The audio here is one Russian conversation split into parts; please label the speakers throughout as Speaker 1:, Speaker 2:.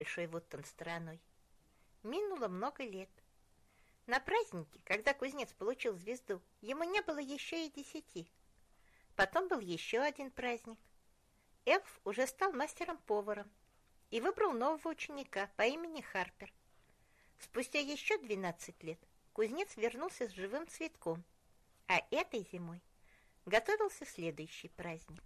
Speaker 1: Большой Вуттон стороной. Минуло много лет. На празднике, когда кузнец получил звезду, ему не было еще и 10. Потом был еще один праздник. Эльф уже стал мастером-поваром и выбрал нового ученика по имени Харпер. Спустя еще 12 лет кузнец вернулся с живым цветком, а этой зимой готовился следующий праздник.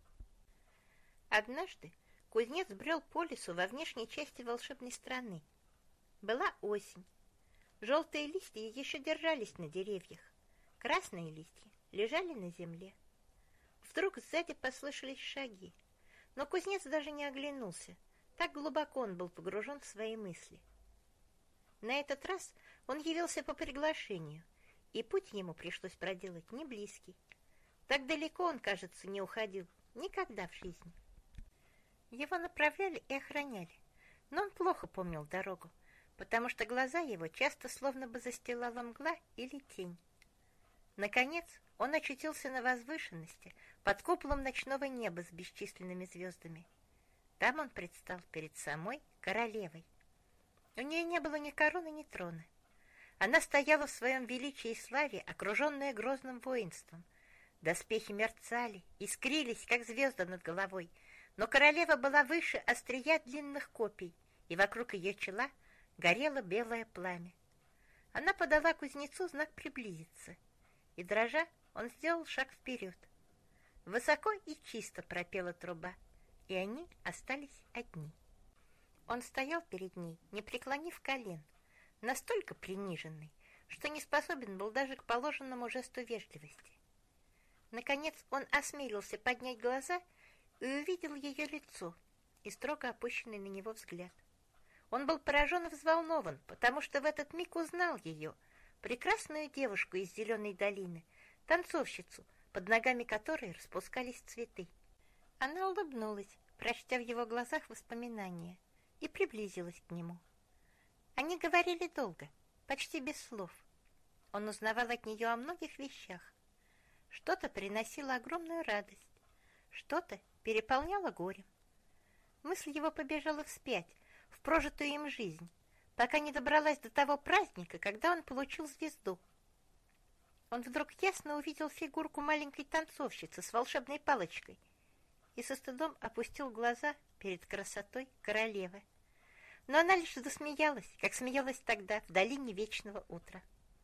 Speaker 1: Однажды кузнец брел по лесу во внешней части волшебной страны. Была осень. Желтые листья еще держались на деревьях. Красные листья лежали на земле. Вдруг сзади послышались шаги, но кузнец даже не оглянулся. Так глубоко он был погружен в свои мысли. На этот раз он явился по приглашению, и путь ему пришлось проделать не близкий. Так далеко он, кажется, не уходил никогда в жизни. Его направляли и охраняли, но он плохо помнил дорогу, потому что глаза его часто словно бы застилала мгла или тень. Наконец он очутился на возвышенности под куполом ночного неба с бесчисленными звездами. Там он предстал перед самой королевой. У нее не было ни короны, ни трона. Она стояла в своем величии и славе, окруженная грозным воинством. Доспехи мерцали, искрились, как звезды над головой, но королева была выше острия длинных копий, и вокруг ее чела горело белое пламя. Она подала кузнецу знак приблизиться, и, дрожа, он сделал шаг вперед. Высоко и чисто пропела труба, и они остались одни. Он стоял перед ней, не преклонив колен, настолько приниженный, что не способен был даже к положенному жесту вежливости. Наконец он осмелился поднять глаза и увидел ее лицо и строго опущенный на него взгляд. Он был поражен и взволнован, потому что в этот миг узнал ее, прекрасную девушку из Зеленой долины, танцовщицу, под ногами которой распускались цветы. Она улыбнулась, прочтя в его глазах воспоминания, и приблизилась к нему. Они говорили долго, почти без слов. Он узнавал от нее о многих вещах. Что-то приносило огромную радость, что-то переполняло горем. Мысль его побежала вспять, в прожитую им жизнь, пока не добралась до того праздника, когда он получил звезду. Он вдруг ясно увидел фигурку маленькой танцовщицы с волшебной палочкой и со стыдом опустил глаза перед красотой королевы. Но она лишь засмеялась, как смеялась тогда в долине вечного утра.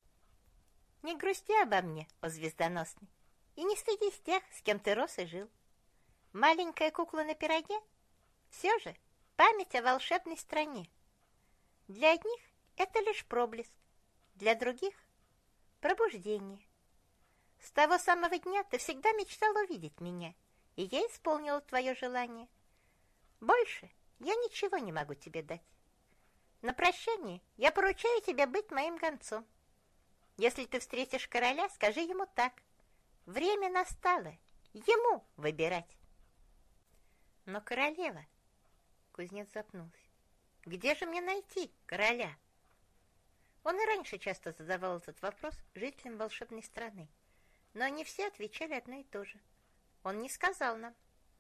Speaker 1: «Не грусти обо мне, о звездоносный, и не стыдись тех, с кем ты рос и жил. Маленькая кукла на пироге — все же память о волшебной стране. Для одних это лишь проблеск, для других — пробуждение. С того самого дня ты всегда мечтал увидеть меня, и я исполнила твое желание. Больше я ничего не могу тебе дать. На прощание я поручаю тебе быть моим гонцом. Если ты встретишь короля, скажи ему так: время настало, ему выбирать». «Но королева...» Кузнец запнулся. «Где же мне найти короля?» Он и раньше часто задавал этот вопрос жителям волшебной страны, но они все отвечали одно и то же. «Он не сказал нам».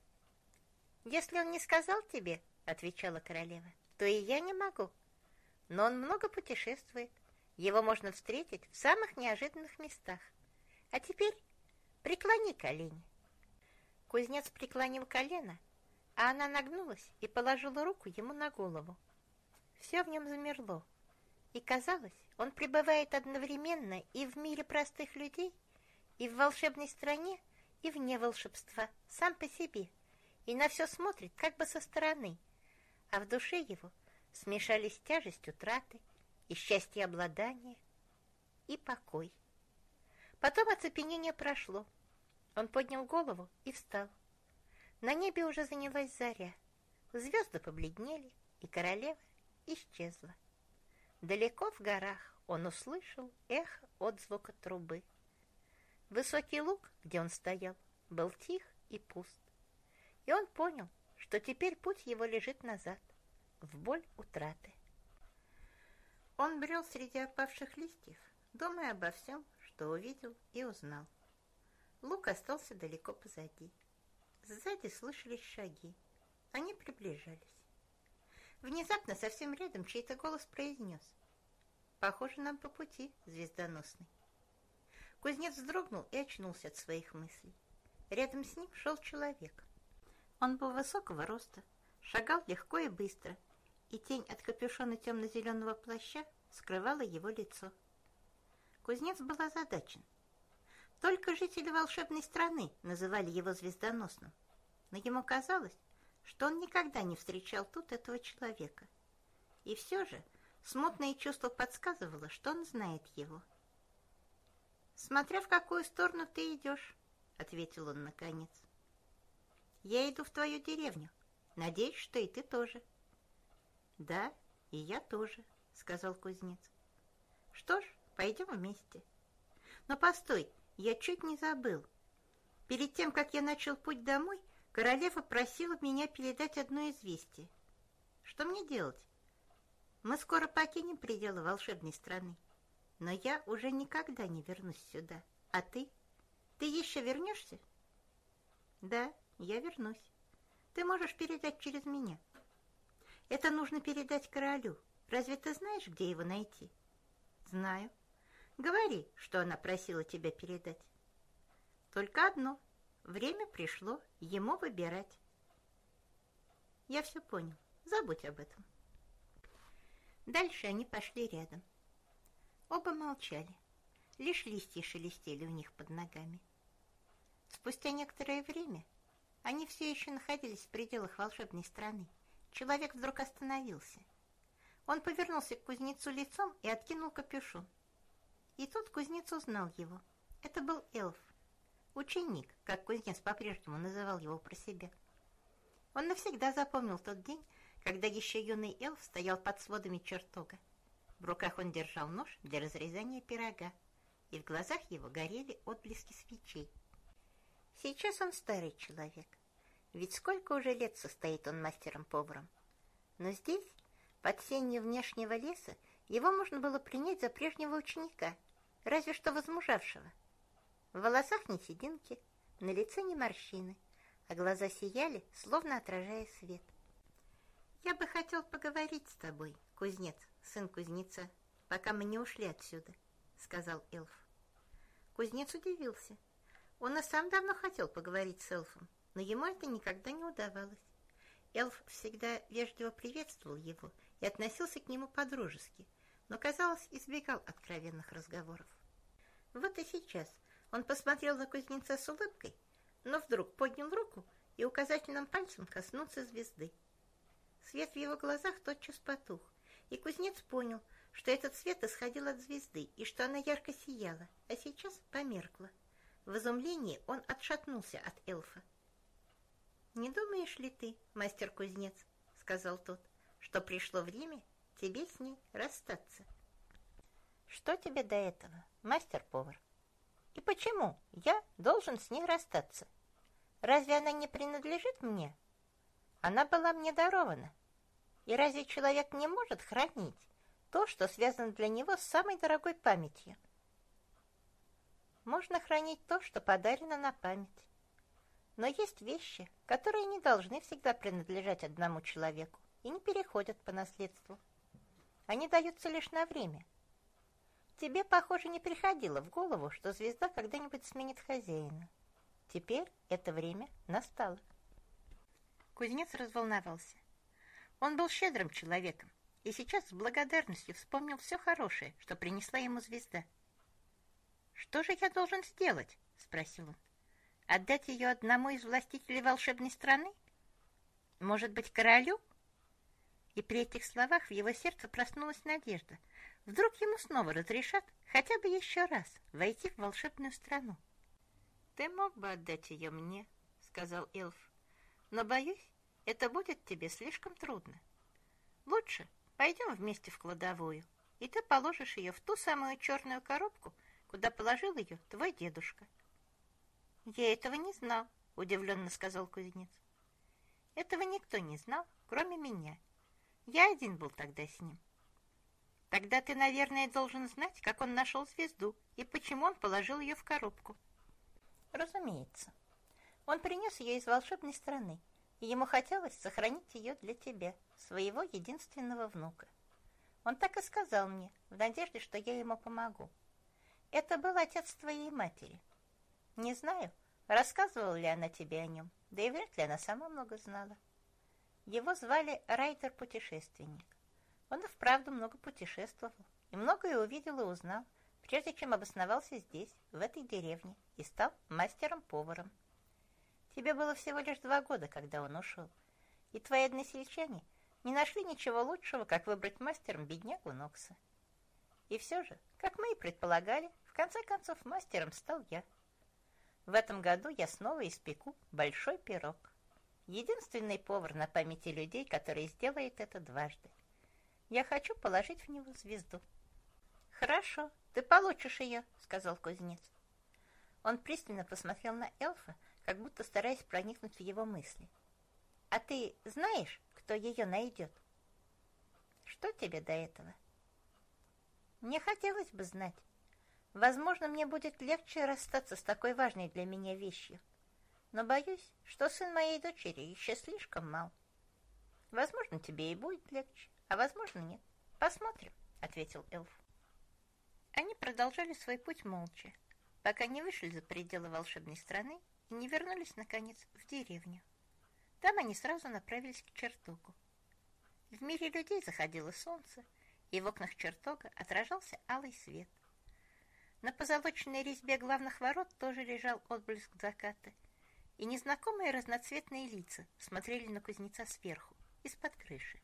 Speaker 1: «Если он не сказал тебе, — отвечала королева, — то и я не могу. Но он много путешествует, его можно встретить в самых неожиданных местах. А теперь преклони колени». Кузнец преклонил колено, а она нагнулась и положила руку ему на голову. Все в нем замерло, и, казалось, он пребывает одновременно и в мире простых людей, и в волшебной стране, и вне волшебства, сам по себе, и на все смотрит как бы со стороны, а в душе его смешались тяжесть утраты и счастье обладания, и покой. Потом оцепенение прошло. Он поднял голову и встал. На небе уже занялась заря, звезды побледнели, и королева исчезла. Далеко в горах он услышал эхо отзвука трубы. Высокий луг, где он стоял, был тих и пуст, и он понял, что теперь путь его лежит назад, в боль утраты. Он брел среди опавших листьев, думая обо всем, что увидел и узнал. Луг остался далеко позади. Сзади слышались шаги. Они приближались. Внезапно совсем рядом чей-то голос произнес: «Похоже, нам по пути, звездоносный». Кузнец вздрогнул и очнулся от своих мыслей. Рядом с ним шел человек. Он был высокого роста, шагал легко и быстро, и тень от капюшона темно-зеленого плаща скрывала его лицо. Кузнец был озадачен. Только жители волшебной страны называли его звездоносным, но ему казалось, что он никогда не встречал тут этого человека. И все же смутное чувство подсказывало, что он знает его. «Смотря в какую сторону ты идешь», — ответил он наконец. «Я иду в твою деревню. Надеюсь, что и ты тоже». «Да, и я тоже», — сказал кузнец. «Что ж, пойдем вместе». «Но постой, я чуть не забыл. Перед тем, как я начал путь домой, королева просила меня передать одно известие. Что мне делать? Мы скоро покинем пределы волшебной страны, но я уже никогда не вернусь сюда. А ты? Ты еще вернешься?» «Да, я вернусь. Ты можешь передать через меня. Это нужно передать королю. Разве ты знаешь, где его найти?» «Знаю. Говори, что она просила тебя передать». «Только одно. Время пришло ему выбирать». «Я все понял. Забудь об этом». Дальше они пошли рядом. Оба молчали. Лишь листья шелестели у них под ногами. Спустя некоторое время они все еще находились в пределах волшебной страны. Человек вдруг остановился. Он повернулся к кузнецу лицом и откинул капюшон. И тут кузнец узнал его. Это был эльф. Ученик, как кузнец по-прежнему называл его про себя. Он навсегда запомнил тот день, когда еще юный эльф стоял под сводами чертога. В руках он держал нож для разрезания пирога, и в глазах его горели отблески свечей. Сейчас он старый человек, ведь сколько уже лет состоит он мастером-поваром. Но здесь, под сенью внешнего леса, его можно было принять за прежнего ученика, разве что возмужавшего. В волосах ни сединки, на лице ни морщины, а глаза сияли, словно отражая свет. «Я бы хотел поговорить с тобой, кузнец, сын кузнеца, пока мы не ушли отсюда», — сказал эльф. Кузнец удивился. Он и сам давно хотел поговорить с эльфом, но ему это никогда не удавалось. Эльф всегда вежливо приветствовал его и относился к нему по-дружески, но, казалось, избегал откровенных разговоров. Вот и сейчас он посмотрел на кузнеца с улыбкой, но вдруг поднял руку и указательным пальцем коснулся звезды. Свет в его глазах тотчас потух, и кузнец понял, что этот свет исходил от звезды и что она ярко сияла, а сейчас померкла. В изумлении он отшатнулся от эльфа. «Не думаешь ли ты, мастер-кузнец, — сказал тот, — что пришло время тебе с ней расстаться?» «Что тебе до этого, мастер-повар? И почему я должен с ней расстаться? Разве она не принадлежит мне? Она была мне дарована. И разве человек не может хранить то, что связано для него с самой дорогой памятью?» «Можно хранить то, что подарено на память. Но есть вещи, которые не должны всегда принадлежать одному человеку и не переходят по наследству. Они даются лишь на время. Тебе, похоже, не приходило в голову, что звезда когда-нибудь сменит хозяина. Теперь это время настало». Кузнец разволновался. Он был щедрым человеком и сейчас с благодарностью вспомнил все хорошее, что принесла ему звезда. «Что же я должен сделать?» — спросил он. «Отдать ее одному из властителей волшебной страны? Может быть, королю?» И при этих словах в его сердце проснулась надежда. Вдруг ему снова разрешат хотя бы еще раз войти в волшебную страну. «Ты мог бы отдать ее мне, — сказал эльф, — но, боюсь, это будет тебе слишком трудно. Лучше пойдем вместе в кладовую, и ты положишь ее в ту самую черную коробку, куда положил ее твой дедушка». «Я этого не знал, — удивленно сказал кузнец. «Этого никто не знал, кроме меня. Я один был тогда с ним». «Тогда ты, наверное, должен знать, как он нашел звезду и почему он положил ее в коробку». «Разумеется. Он принес ее из волшебной страны, и ему хотелось сохранить ее для тебя. своего единственного внука. Он так и сказал мне, в надежде, что я ему помогу. Это был отец твоей матери. Не знаю, рассказывала ли она тебе о нем, да и вряд ли она сама много знала. Его звали Райтер-путешественник. Он и вправду много путешествовал, и многое увидел и узнал, прежде чем обосновался здесь, в этой деревне, и стал мастером-поваром. Тебе было всего лишь 2 года, когда он ушел, и твои односельчане не нашли ничего лучшего, как выбрать мастером беднягу Нокса. И все же, как мы и предполагали, в конце концов мастером стал я. В этом году я снова испеку большой пирог. Единственный повар на памяти людей, который сделает это дважды. Я хочу положить в него звезду. «Хорошо, ты получишь ее», — сказал кузнец. Он пристально посмотрел на эльфа, как будто стараясь проникнуть в его мысли. «А ты знаешь, кто ее найдет?» «Что тебе до этого?» «Мне хотелось бы знать. Возможно, мне будет легче расстаться с такой важной для меня вещью. Но боюсь, что сын моей дочери еще слишком мал. Возможно, тебе и будет легче, а возможно, нет. Посмотрим», — ответил эльф. Они продолжали свой путь молча, пока не вышли за пределы волшебной страны и не вернулись, наконец, в деревню. Там они сразу направились к чертогу. В мире людей заходило солнце, и в окнах чертога отражался алый свет. На позолоченной резьбе главных ворот тоже лежал отблеск заката, и незнакомые разноцветные лица смотрели на кузнеца сверху, из-под крыши.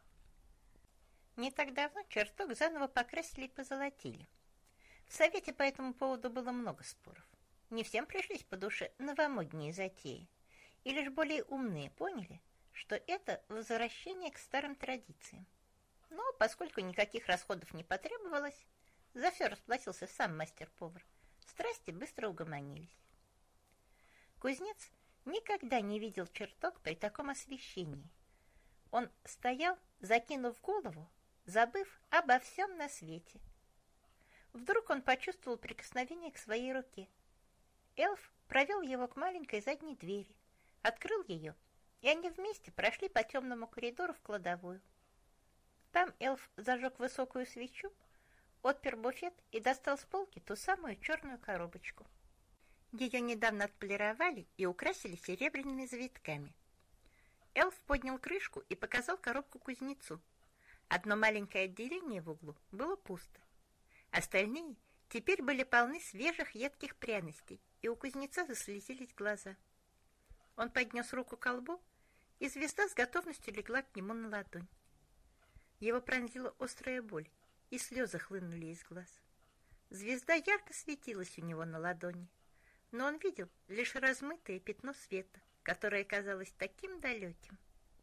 Speaker 1: Не так давно чертог заново покрасили и позолотили. В совете по этому поводу было много споров. Не всем пришлись по душе новомодние затеи, и лишь более умные поняли, что это возвращение к старым традициям. Но поскольку никаких расходов не потребовалось, за все расплатился сам мастер-повар, страсти быстро угомонились. Кузнец никогда не видел чертог при таком освещении. Он стоял, закинув голову, забыв обо всем на свете. Вдруг он почувствовал прикосновение к своей руке. Эльф провел его к маленькой задней двери, открыл ее, и они вместе прошли по темному коридору в кладовую. Там эльф зажег высокую свечу, отпер буфет и достал с полки ту самую черную коробочку. Ее недавно отполировали и украсили серебряными завитками. Эльф поднял крышку и показал коробку кузнецу. Одно маленькое отделение в углу было пусто. Остальные теперь были полны свежих едких пряностей, и у кузнеца заслезились глаза. Он поднес руку к колбу, и звезда с готовностью легла к нему на ладонь. Его пронзила острая боль, и слезы хлынули из глаз. Звезда ярко светилась у него на ладони, но он видел лишь размытое пятно света, которое казалось таким далеким.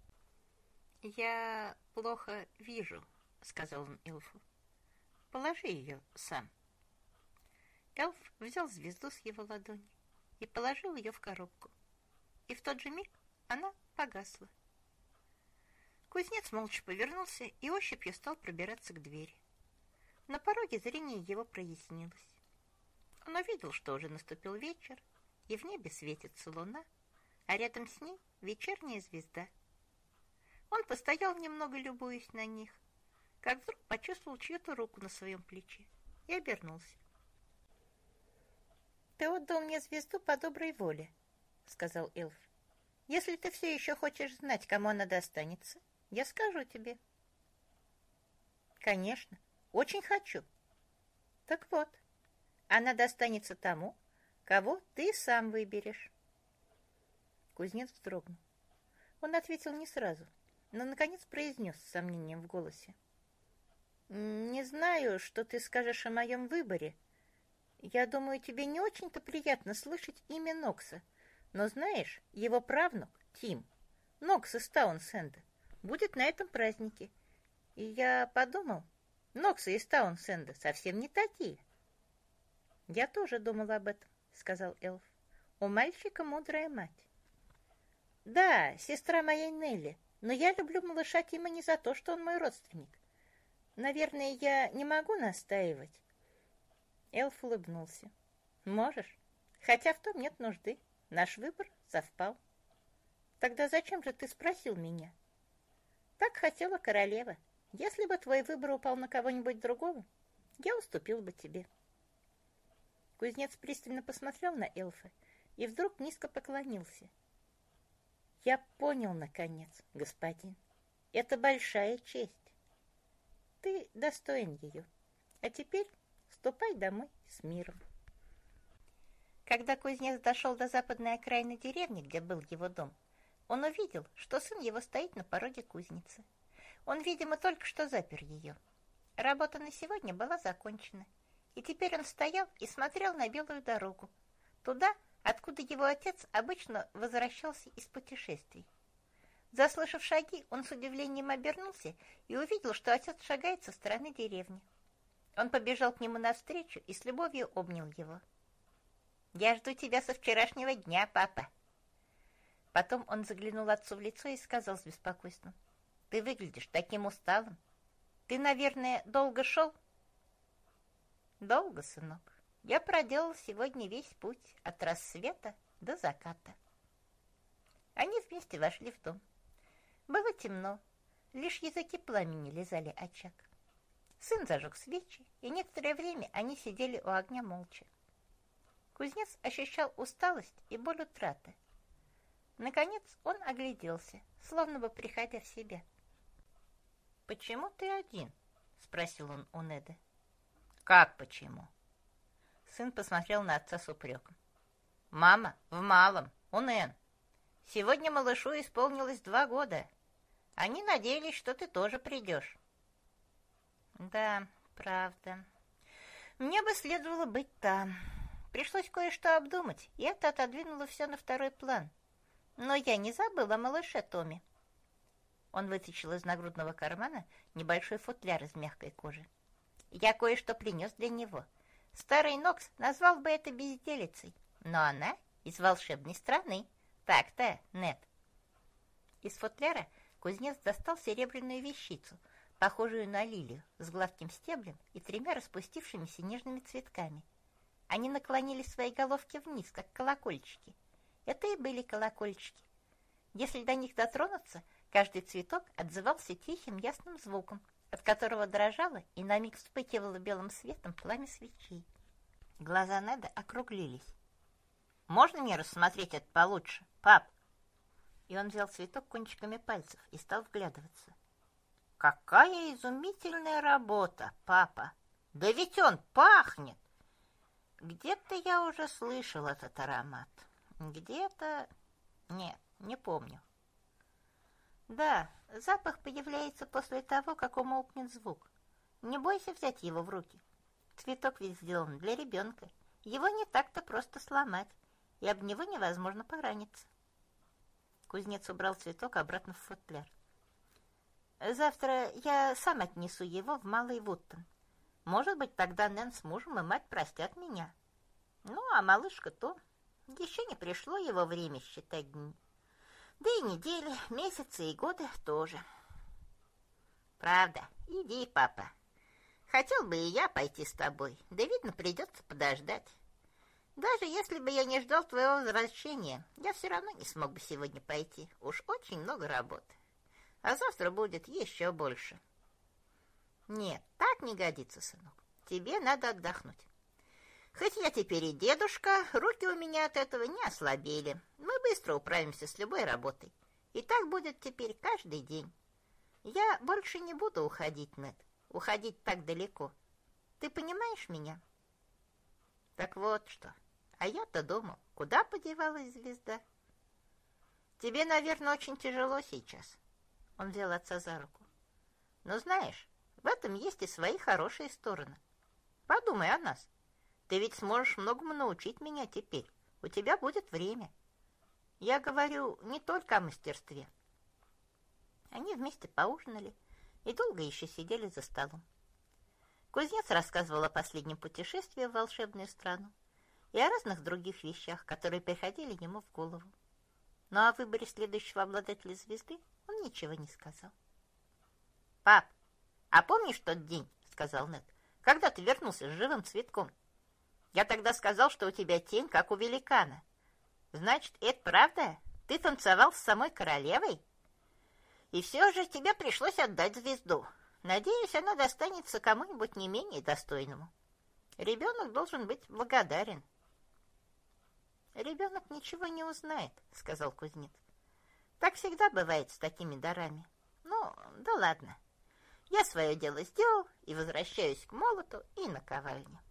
Speaker 1: «Я плохо вижу», — сказал он эльфу. «Положи ее сам». Эльф взял звезду с его ладони и положил ее в коробку, и в тот же миг она погасла. Кузнец молча повернулся и ощупью стал пробираться к двери. На пороге зрение его прояснилось. Он увидел, что уже наступил вечер, и в небе светится луна, а рядом с ней вечерняя звезда. Он постоял немного, любуясь на них, как вдруг почувствовал чью-то руку на своем плече и обернулся. «Ты отдал мне звезду по доброй воле», — сказал эльф. «Если ты все еще хочешь знать, кому она достанется, я скажу тебе». «Конечно, очень хочу». «Так вот, она достанется тому, кого ты сам выберешь». Кузнец вздрогнул. Он ответил не сразу, но наконец произнес с сомнением в голосе. «Не знаю, что ты скажешь о моем выборе. Я думаю, тебе не очень-то приятно слышать имя Нокса, но знаешь, его правнук, Тим, Нокс из Таунсенда, будет на этом празднике. И я подумал, Ноксы из Таунсенда совсем не такие». «Я тоже думал об этом», — сказал эльф. «У мальчика мудрая мать». «Да, сестра моей Нелли, но я люблю малыша Тима не за то, что он мой родственник. Наверное, я не могу настаивать». Эльф улыбнулся. «Можешь, хотя в том нет нужды. Наш выбор совпал». «Тогда зачем же ты спросил меня?» Так хотела королева. Если бы твой выбор упал на кого-нибудь другого, я уступил бы тебе. Кузнец пристально посмотрел на эльфа и вдруг низко поклонился. Я понял, наконец, господин. Это большая честь. Ты достоин ее. А теперь ступай домой с миром. Когда кузнец дошел до западной окраины деревни, где был его дом, он увидел, что сын его стоит на пороге кузницы. Он, видимо, только что запер ее. Работа на сегодня была закончена, и теперь он стоял и смотрел на белую дорогу, туда, откуда его отец обычно возвращался из путешествий. Заслышав шаги, он с удивлением обернулся и увидел, что отец шагает со стороны деревни. Он побежал к нему навстречу и с любовью обнял его. «Я жду тебя со вчерашнего дня, папа». Потом он заглянул отцу в лицо и сказал с беспокойством: «Ты выглядишь таким усталым. Ты, наверное, долго шел?» «Долго, сынок. Я проделал сегодня весь путь от рассвета до заката». Они вместе вошли в дом. Было темно, лишь языки пламени лизали очаг. Сын зажег свечи, и некоторое время они сидели у огня молча. Кузнец ощущал усталость и боль утраты. Наконец он огляделся, словно бы приходя в себя. «Почему ты один?» — спросил он у Неда. «Как почему?» Сын посмотрел на отца с упреком. «Мама в малом, у Нэн. Сегодня малышу исполнилось 2 года. Они надеялись, что ты тоже придешь». «Да, правда. Мне бы следовало быть там. Пришлось кое-что обдумать, и это отодвинуло все на второй план. Но я не забыла о малыше Томе». Он вытащил из нагрудного кармана небольшой футляр из мягкой кожи. «Я кое-что принес для него. Старый Нокс назвал бы это безделицей, но она из волшебной страны. Так-то, Нед». Из футляра кузнец достал серебряную вещицу, похожую на лилию, с гладким стеблем и 3 распустившимися нежными цветками. Они наклонили свои головки вниз, как колокольчики. Это и были колокольчики. Если до них дотронуться, каждый цветок отзывался тихим ясным звуком, от которого дрожало и на миг вспыхивало белым светом пламя свечей. Глаза Неда округлились. «Можно мне рассмотреть это получше, пап?» И он взял цветок кончиками пальцев и стал вглядываться. «Какая изумительная работа, папа! Да ведь он пахнет! Где-то я уже слышал этот аромат. Где-то... Нет, не помню. Да, запах появляется после того, как умолкнет звук. Не бойся взять его в руки. Цветок ведь сделан для ребенка. Его не так-то просто сломать, и об него невозможно пораниться». Кузнец убрал цветок обратно в футляр. «Завтра я сам отнесу его в Малый Вуттон. Может быть, тогда Нэн с мужем и мать простят меня. Ну, а малышка то. Еще не пришло его время считать дни. Да и недели, месяцы и годы тоже». «Правда, иди, папа. Хотел бы и я пойти с тобой, да, видно, придется подождать. Даже если бы я не ждал твоего возвращения, я все равно не смог бы сегодня пойти. Уж очень много работы. А завтра будет еще больше». «Нет, так не годится, сынок. Тебе надо отдохнуть. Хоть я теперь и дедушка, руки у меня от этого не ослабели. Мы быстро управимся с любой работой. И так будет теперь каждый день. Я больше не буду уходить, Нед. Уходить так далеко. Ты понимаешь меня?» «Так вот что. А я-то думал, куда подевалась звезда?» «Тебе, наверное, очень тяжело сейчас». Он взял отца за руку. «Но знаешь, в этом есть и свои хорошие стороны. Подумай о нас. Ты ведь сможешь многому научить меня теперь. У тебя будет время. Я говорю не только о мастерстве». Они вместе поужинали и долго еще сидели за столом. Кузнец рассказывал о последнем путешествии в волшебную страну и о разных других вещах, которые приходили ему в голову. Но о выборе следующего обладателя звезды он ничего не сказал. «Пап, а помнишь тот день, — сказал Нед, — когда ты вернулся с живым цветком? Я тогда сказал, что у тебя тень, как у великана. Значит, это правда? Ты танцевал с самой королевой?» И все же тебе пришлось отдать звезду. Надеюсь, она достанется кому-нибудь не менее достойному. Ребенок должен быть благодарен. Ребенок ничего не узнает, сказал кузнец. Так всегда бывает с такими дарами. Ну, да ладно. Я свое дело сделал и возвращаюсь к молоту и наковальне.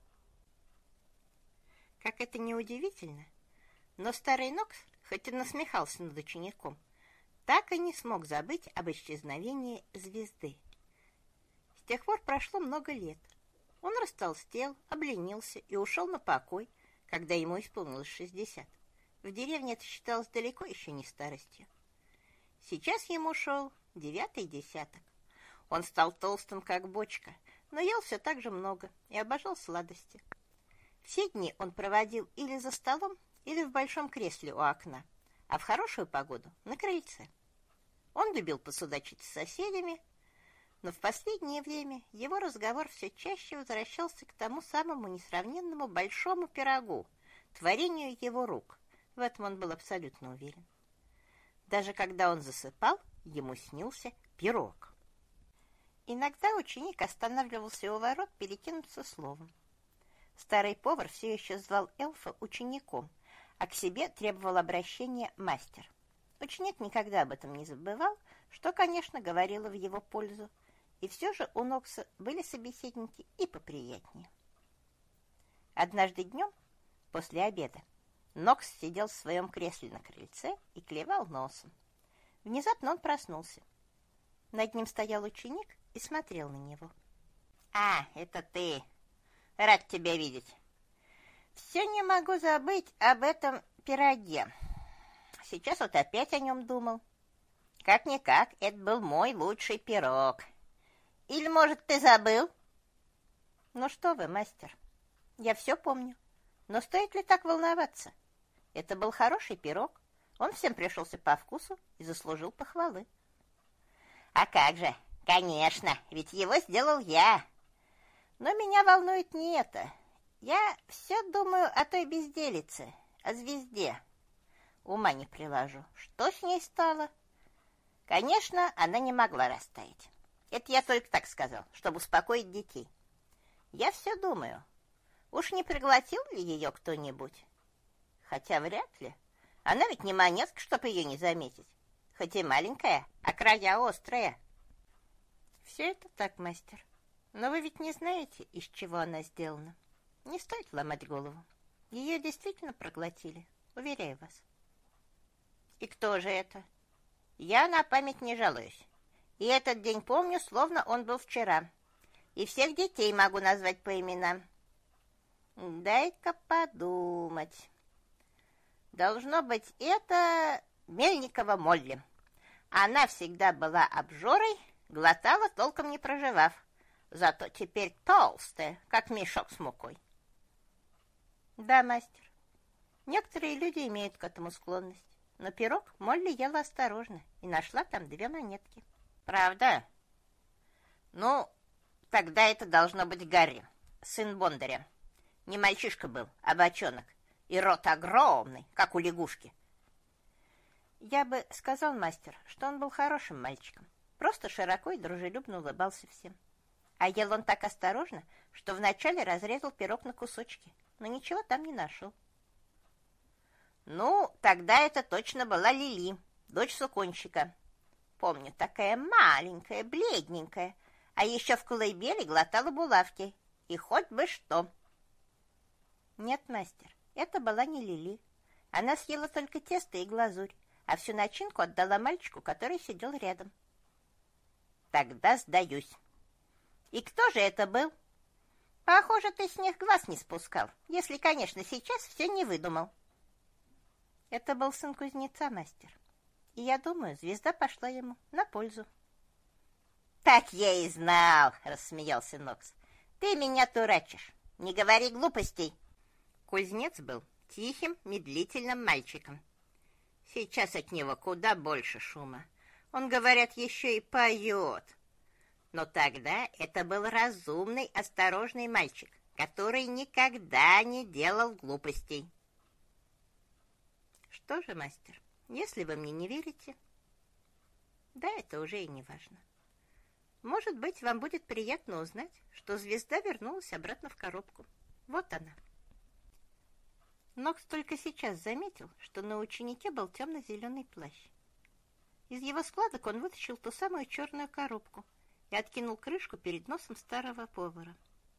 Speaker 1: Как это ни удивительно, но старый Нокс, хоть и насмехался над учеником, так и не смог забыть об исчезновении звезды. С тех пор прошло много лет. Он растолстел, обленился и ушел на покой, когда ему исполнилось 60. В деревне это считалось далеко еще не старостью. Сейчас ему шел 9-й десяток. Он стал толстым, как бочка, но ел все так же много и обожал сладости. Все дни он проводил или за столом, или в большом кресле у окна, а в хорошую погоду — на крыльце. Он любил посудачить с соседями, но в последнее время его разговор все чаще возвращался к тому самому несравненному большому пирогу, творению его рук. В этом он был абсолютно уверен. Даже когда он засыпал, ему снился пирог. Иногда ученик останавливался у ворот перекинуться словом. Старый повар все еще звал эльфа учеником, а к себе требовал обращения мастер. Ученик никогда об этом не забывал, что, конечно, говорило в его пользу, и все же у Нокса были собеседники и поприятнее. Однажды днем, после обеда, Нокс сидел в своем кресле на крыльце и клевал носом. Внезапно он проснулся. Над ним стоял ученик и смотрел на него. «А, это ты! Рад тебя видеть! Все не могу забыть об этом пироге. Сейчас вот опять о нем думал. Как-никак, это был мой лучший пирог. Или, может, ты забыл?» «Ну что вы, мастер, я все помню. Но стоит ли так волноваться? Это был хороший пирог. Он всем пришелся по вкусу и заслужил похвалы». «А как же! Конечно, ведь его сделал я. Но меня волнует не это. Я все думаю о той безделице, о звезде. Ума не приложу, что с ней стало? Конечно, она не могла растаять. Это я только так сказал, чтобы успокоить детей. Я все думаю, уж не проглотил ли ее кто-нибудь? Хотя вряд ли. Она ведь не монетка, чтоб ее не заметить. Хоть и маленькая, а края острые. Все это так, мастер. Но вы ведь не знаете, из чего она сделана. Не стоит ломать голову. Ее действительно проглотили, уверяю вас. И кто же это? Я на память не жалуюсь. И этот день помню, словно он был вчера. И всех детей могу назвать по именам. Дай-ка подумать. Должно быть, это Мельникова Молли. Она всегда была обжорой, глотала, толком не проживав. Зато теперь толстая, как мешок с мукой. Да, мастер, некоторые люди имеют к этому склонность. Но пирог Молли ела осторожно и нашла там 2 монетки. Правда? Ну, тогда это должно быть Гарри, сын Бондаря. Не мальчишка был, а бочонок. И рот огромный, как у лягушки. Я бы сказал, мастер, что он был хорошим мальчиком. Просто широко и дружелюбно улыбался всем. А ел он так осторожно, что вначале разрезал пирог на кусочки, но ничего там не нашел. Ну, тогда это точно была Лили, дочь суконщика. Помню, такая маленькая, бледненькая, а еще в колыбели глотала булавки. И хоть бы что. Нет, мастер, это была не Лили. Она съела только тесто и глазурь, а всю начинку отдала мальчику, который сидел рядом. Тогда сдаюсь. И кто же это был? Похоже, ты с них глаз не спускал, если, конечно, сейчас все не выдумал. Это был сын кузнеца, мастер. И я думаю, звезда пошла ему на пользу. Так я и знал, рассмеялся Нокс. Ты меня дурачишь. Не говори глупостей. Кузнец был тихим, медлительным мальчиком. Сейчас от него куда больше шума. Он, говорят, еще и поет. Но тогда это был разумный, осторожный мальчик, который никогда не делал глупостей. Что же, мастер, если вы мне не верите? Да, это уже и не важно. Может быть, вам будет приятно узнать, что звезда вернулась обратно в коробку. Вот она. Нокс только сейчас заметил, что на ученике был темно-зеленый плащ. Из его складок он вытащил ту самую черную коробку и откинул крышку перед носом старого повара.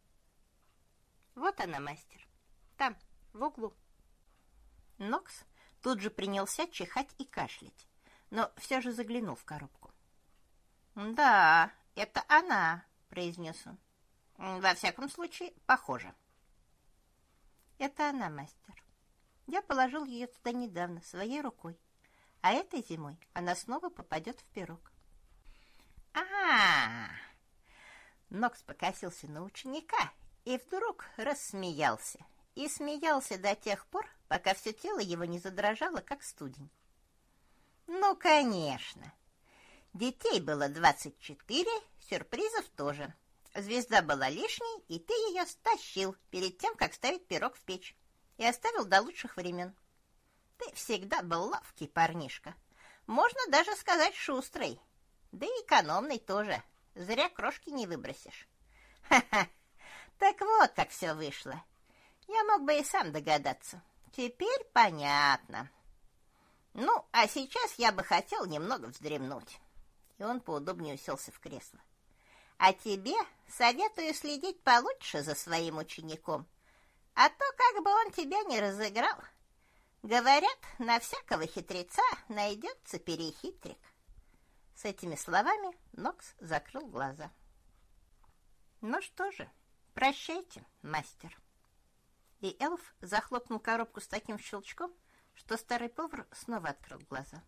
Speaker 1: Вот она, мастер. Там, в углу. Нокс тут же принялся чихать и кашлять, но все же заглянул в коробку. «Да, это она», — произнес он. «Во всяком случае, похоже». «Это она, мастер. Я положил ее туда недавно, своей рукой, а этой зимой она снова попадет в пирог». «А-а-а!» Нокс покосился на ученика и вдруг рассмеялся. И смеялся до тех пор, пока все тело его не задрожало, как студень. «Ну, конечно. Детей было 24, сюрпризов тоже. Звезда была лишней, и ты ее стащил перед тем, как ставить пирог в печь, и оставил до лучших времен. Ты всегда был ловкий парнишка. Можно даже сказать шустрый. Да и экономный тоже. Зря крошки не выбросишь. Ха-ха! Так вот, как все вышло. Я мог бы и сам догадаться. Теперь понятно. Ну, а сейчас я бы хотел немного вздремнуть». И он поудобнее уселся в кресло. «А тебе советую следить получше за своим учеником, а то как бы он тебя не разыграл. Говорят, на всякого хитреца найдется перехитрик». С этими словами Нокс закрыл глаза. «Ну что же, прощайте, мастер». И эльф захлопнул коробку с таким щелчком, что старый повар снова открыл глаза.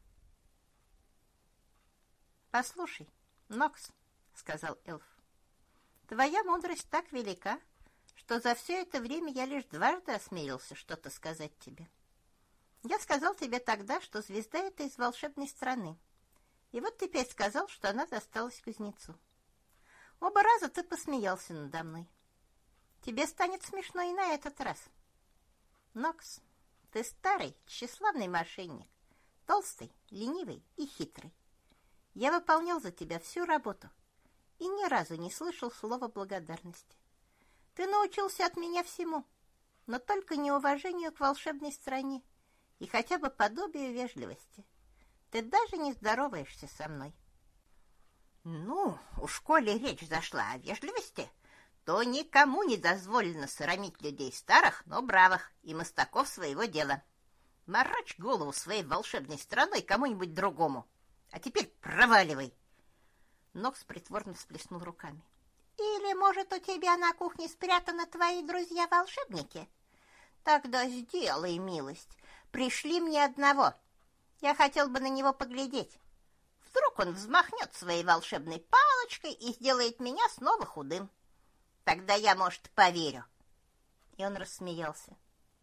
Speaker 1: «Послушай, Нокс, — сказал эльф, — твоя мудрость так велика, что за все это время я лишь дважды осмелился что-то сказать тебе. Я сказал тебе тогда, что звезда эта из волшебной страны, и вот ты опять сказал, что она досталась кузнецу. Оба раза ты посмеялся надо мной. Тебе станет смешно и на этот раз. Нокс, ты старый, тщеславный мошенник, толстый, ленивый и хитрый. Я выполнял за тебя всю работу и ни разу не слышал слова благодарности. Ты научился от меня всему, но только неуважению к волшебной стране и хотя бы подобию вежливости. Ты даже не здороваешься со мной». «Ну, уж коли речь зашла о вежливости, то никому не дозволено срамить людей старых, но бравых и мастаков своего дела. Морочь голову своей волшебной страной кому-нибудь другому. А теперь проваливай!» Нокс притворно всплеснул руками. «Или, может, у тебя на кухне спрятаны твои друзья-волшебники? Тогда сделай милость, пришли мне одного. Я хотел бы на него поглядеть. Вдруг он взмахнет своей волшебной палочкой и сделает меня снова худым. Тогда я, может, поверю». И он рассмеялся.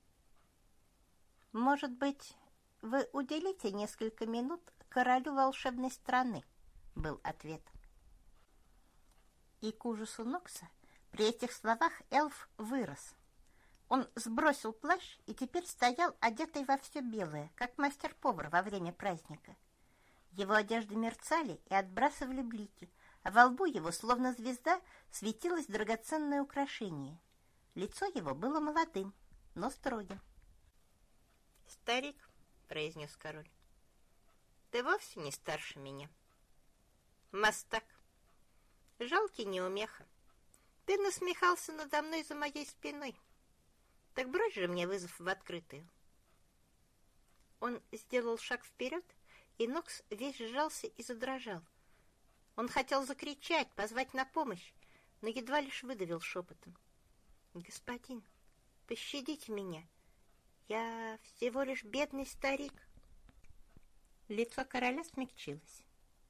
Speaker 1: «Может быть, вы уделите несколько минут королю волшебной страны?» — был ответ. И к ужасу Нокса при этих словах эльф вырос. Он сбросил плащ и теперь стоял одетый во все белое, как мастер-повар во время праздника. Его одежды мерцали и отбрасывали блики, а во лбу его, словно звезда, светилось драгоценное украшение. Лицо его было молодым, но строгим. «Старик», — произнес король, — «ты вовсе не старше меня. Мастак, жалкий неумеха, ты насмехался надо мной за моей спиной. Так брось же мне вызов в открытую». Он сделал шаг вперед, и Нокс весь сжался и задрожал. Он хотел закричать, позвать на помощь, но едва лишь выдавил шепотом: «Господин, пощадите меня. Я всего лишь бедный старик». Лицо короля смягчилось.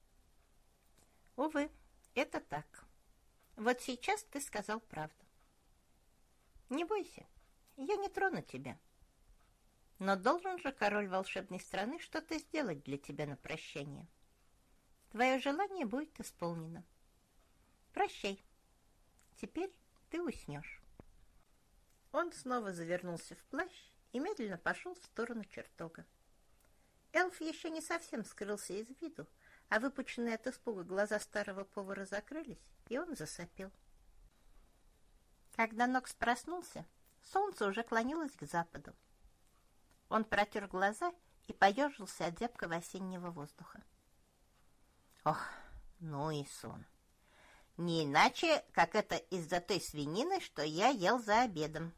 Speaker 1: «Увы, это так. Вот сейчас ты сказал правду. Не бойся, я не трону тебя. Но должен же король волшебной страны что-то сделать для тебя на прощание. Твое желание будет исполнено. Прощай. Теперь ты уснешь». Он снова завернулся в плащ и медленно пошел в сторону чертога. Эльф еще не совсем скрылся из виду, а выпученные от испуга глаза старого повара закрылись, и он засопел. Когда Нокс проснулся, солнце уже клонилось к западу. Он протер глаза и поежился от зябкого осеннего воздуха. Ох, ну и сон. Не иначе, как это из-за той свинины, что я ел за обедом.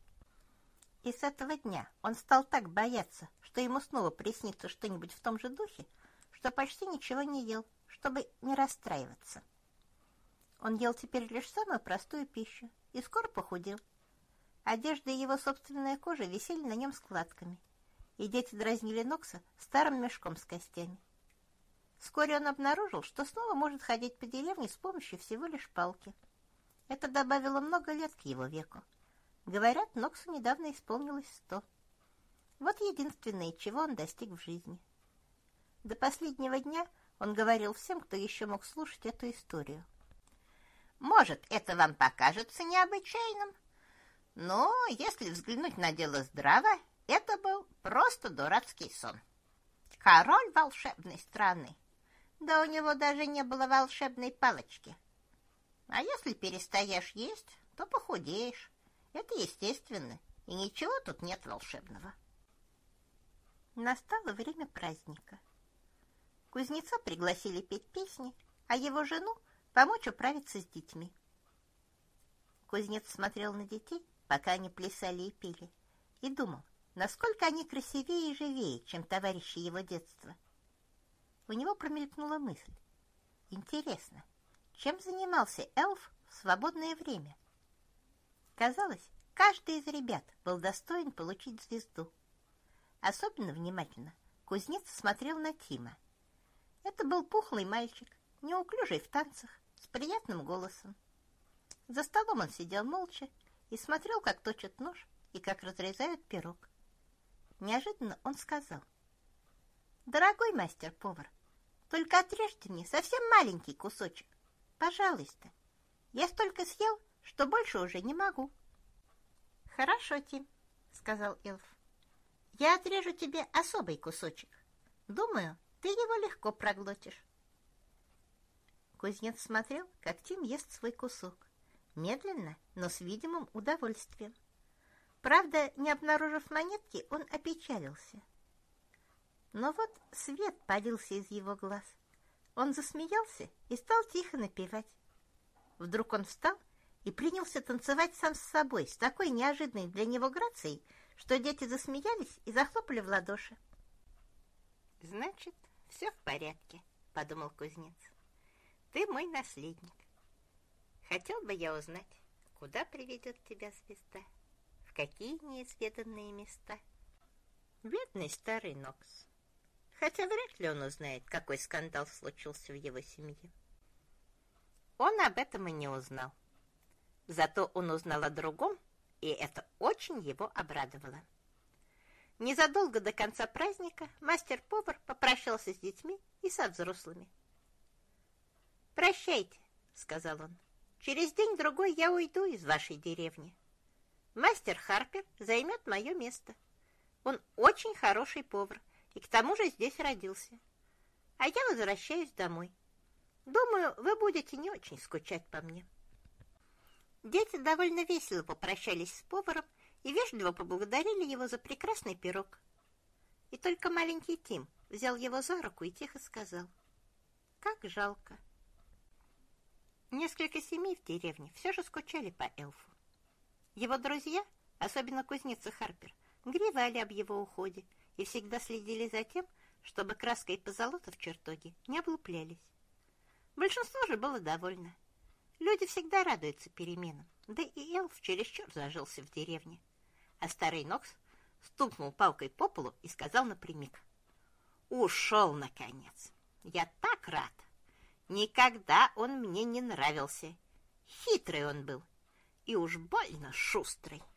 Speaker 1: И с этого дня он стал так бояться, что ему снова приснится что-нибудь в том же духе, что почти ничего не ел, чтобы не расстраиваться. Он ел теперь лишь самую простую пищу и скоро похудел. Одежда и его собственная кожа висели на нем складками, и дети дразнили Нокса старым мешком с костями. Вскоре он обнаружил, что снова может ходить по деревне с помощью всего лишь палки. Это добавило много лет к его веку. Говорят, Ноксу недавно исполнилось 100. Вот единственное, чего он достиг в жизни. До последнего дня он говорил всем, кто еще мог слушать эту историю. Может, это вам покажется необычайным, но если взглянуть на дело здраво, это был просто дурацкий сон. Король волшебной страны. Да у него даже не было волшебной палочки. А если перестаешь есть, то похудеешь. Это естественно, и ничего тут нет волшебного. Настало время праздника. Кузнеца пригласили петь песни, а его жену помочь управиться с детьми. Кузнец смотрел на детей, пока они плясали и пели, и думал, насколько они красивее и живее, чем товарищи его детства. У него промелькнула мысль. Интересно, чем занимался эльф в свободное время? Казалось, каждый из ребят был достоин получить звезду. Особенно внимательно кузнец смотрел на Тима. Это был пухлый мальчик, неуклюжий в танцах, с приятным голосом. За столом он сидел молча и смотрел, как точат нож и как разрезают пирог. Неожиданно он сказал: «Дорогой мастер-повар, только отрежьте мне совсем маленький кусочек. Пожалуйста. Я столько съел, что больше уже не могу». «Хорошо, Тим», — сказал эльф. «Я отрежу тебе особый кусочек. Думаю, ты его легко проглотишь». Кузнец смотрел, как Тим ест свой кусок. Медленно, но с видимым удовольствием. Правда, не обнаружив монетки, он опечалился. Но вот свет полился из его глаз. Он засмеялся и стал тихо напевать. Вдруг он встал и принялся танцевать сам с собой с такой неожиданной для него грацией, что дети засмеялись и захлопали в ладоши. «Значит, все в порядке», — подумал кузнец. «Ты мой наследник. Хотел бы я узнать, куда приведет тебя звезда, в какие неизведанные места». Бедный старый Нокс. Хотя вряд ли он узнает, какой скандал случился в его семье. Он об этом и не узнал. Зато он узнал о другом, и это очень его обрадовало. Незадолго до конца праздника мастер-повар попрощался с детьми и со взрослыми. «Прощайте», — сказал он. «Через день-другой я уйду из вашей деревни. Мастер Харпер займет мое место. Он очень хороший повар и к тому же здесь родился. А я возвращаюсь домой. Думаю, вы будете не очень скучать по мне». Дети довольно весело попрощались с поваром и вежливо поблагодарили его за прекрасный пирог. И только маленький Тим взял его за руку и тихо сказал: «Как жалко». Несколько семей в деревне все же скучали по эльфу. Его друзья, особенно кузнец и Харпер, горевали об его уходе и всегда следили за тем, чтобы краска и позолота в чертоге не облуплялись. Большинство же было довольно. Люди всегда радуются переменам, да и эльф чересчур зажился в деревне. А старый Нокс стукнул палкой по полу и сказал напрямик: «Ушел, наконец! Я так рад! Никогда он мне не нравился. Хитрый он был и уж больно шустрый».